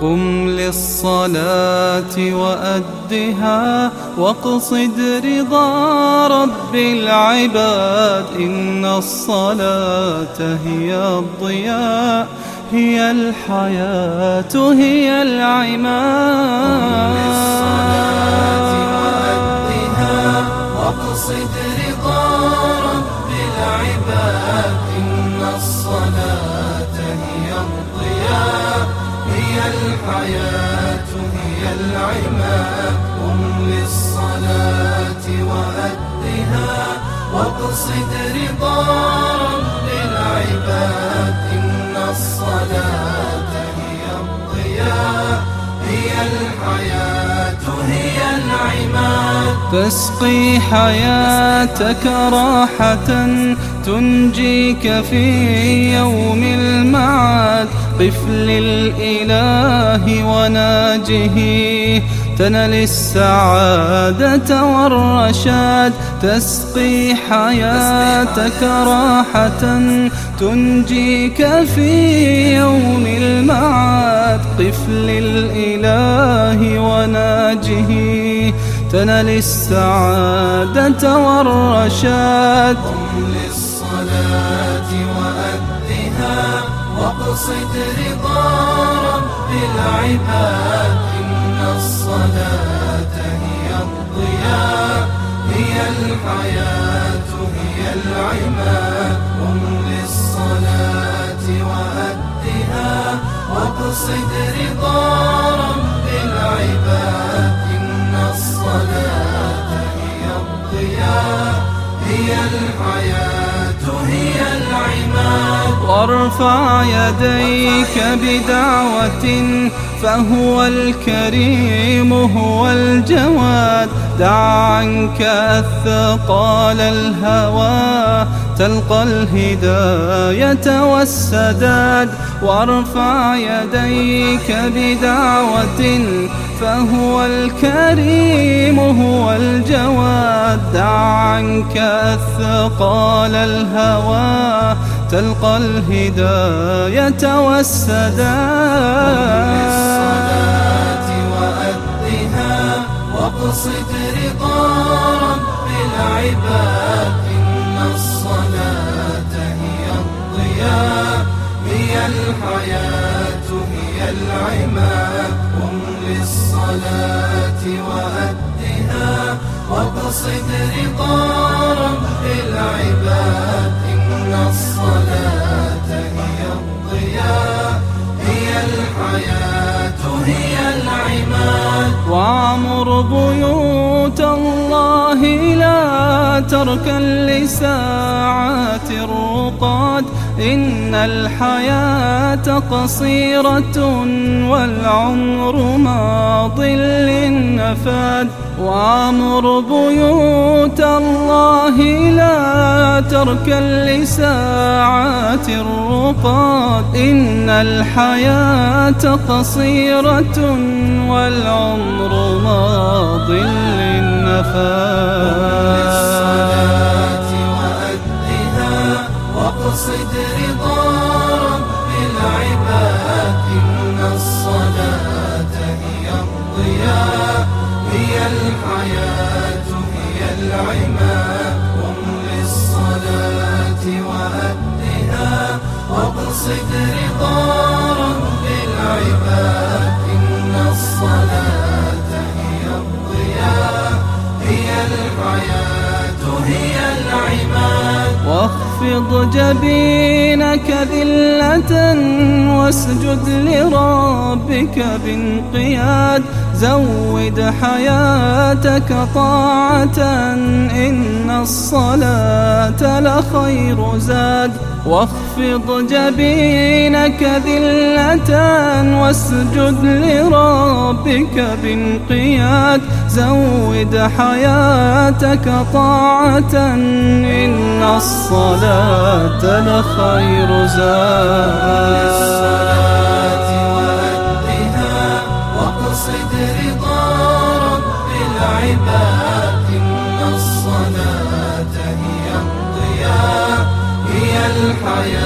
قم للصلاة وأدها واقصد رضا رب العباد. إن الصلاة هي الضياء، هي الحياة، هي العماد. قم للصلاة وأدها واقصد رضا رب العباد. إن الصلاة هي الضياء، هي الحياة، هي العماد. قم للصلاة وأدها واقصد رضا رب العباد. إن الصلاة هي الضياء، هي الحياة، هي العماد. تسقي حياتك راحة تنجيك في يوم المعاد. قف للإله وناجه تنل السعادة والرشاد. تسقي حياتك راحة تنجيك في يوم المعاد. قف للإله وناجه تنل السعادة والرشاد. قم للصلاة وأدها واقصد رضا رب العباد. إن الصلاة هي الضياء، هي الحياة، هي العماد. قم للصلاة وأدها واقصد رضا رب العباد. إن الصلاة هي الضياء، هي الحياة، هي العماد. وارفع يديك بدعوة فهو الكريم هو الجواد. دع عنك الثقال الهوى تلقى الهداية والسداد. وارفع يديك بدعوة فهو الكريم هو الجواد. دع عنك الثقال الهوى تلقى الهداية والسداد. واقصد رضا رب العباد. إن الصلاة هي الضياء، هي الحياة، هي العماد. قم للصلاة وأدها واقصد رضا رب العباد. إن الصلاة هي الضياء، هي الحياة، هي العماد. وعمر بيوت الله لا تركن لساعات الرقاد. إن الحياة قصيرة والعمر ماض للنفاد. وعمر بيوت الله لا تركن لساعات الرقاد. إن الحياة قصيرة والعمر ماض للنفاد. واقصد رضا رب العباد. إن الصلاة هي الضياء، هي الحياة، هي العماد. قم للصلاة وأدها واقصد رضا رب العباد. إن الصلاة هي الضياء، هي الحياة، هي العماد. واخفض جبينك ذلة واسجد لربك بانقياد. زود حياتك طاعة إن الصلاة لخير زاد. واخفض جبينك ذلة واسجد لربك بانقياد. زود حياتك طاعة إن الصلاة لخير زاد. واقصد رضا رب العباد. إن الصلاة هي الضياء، هي الحياة.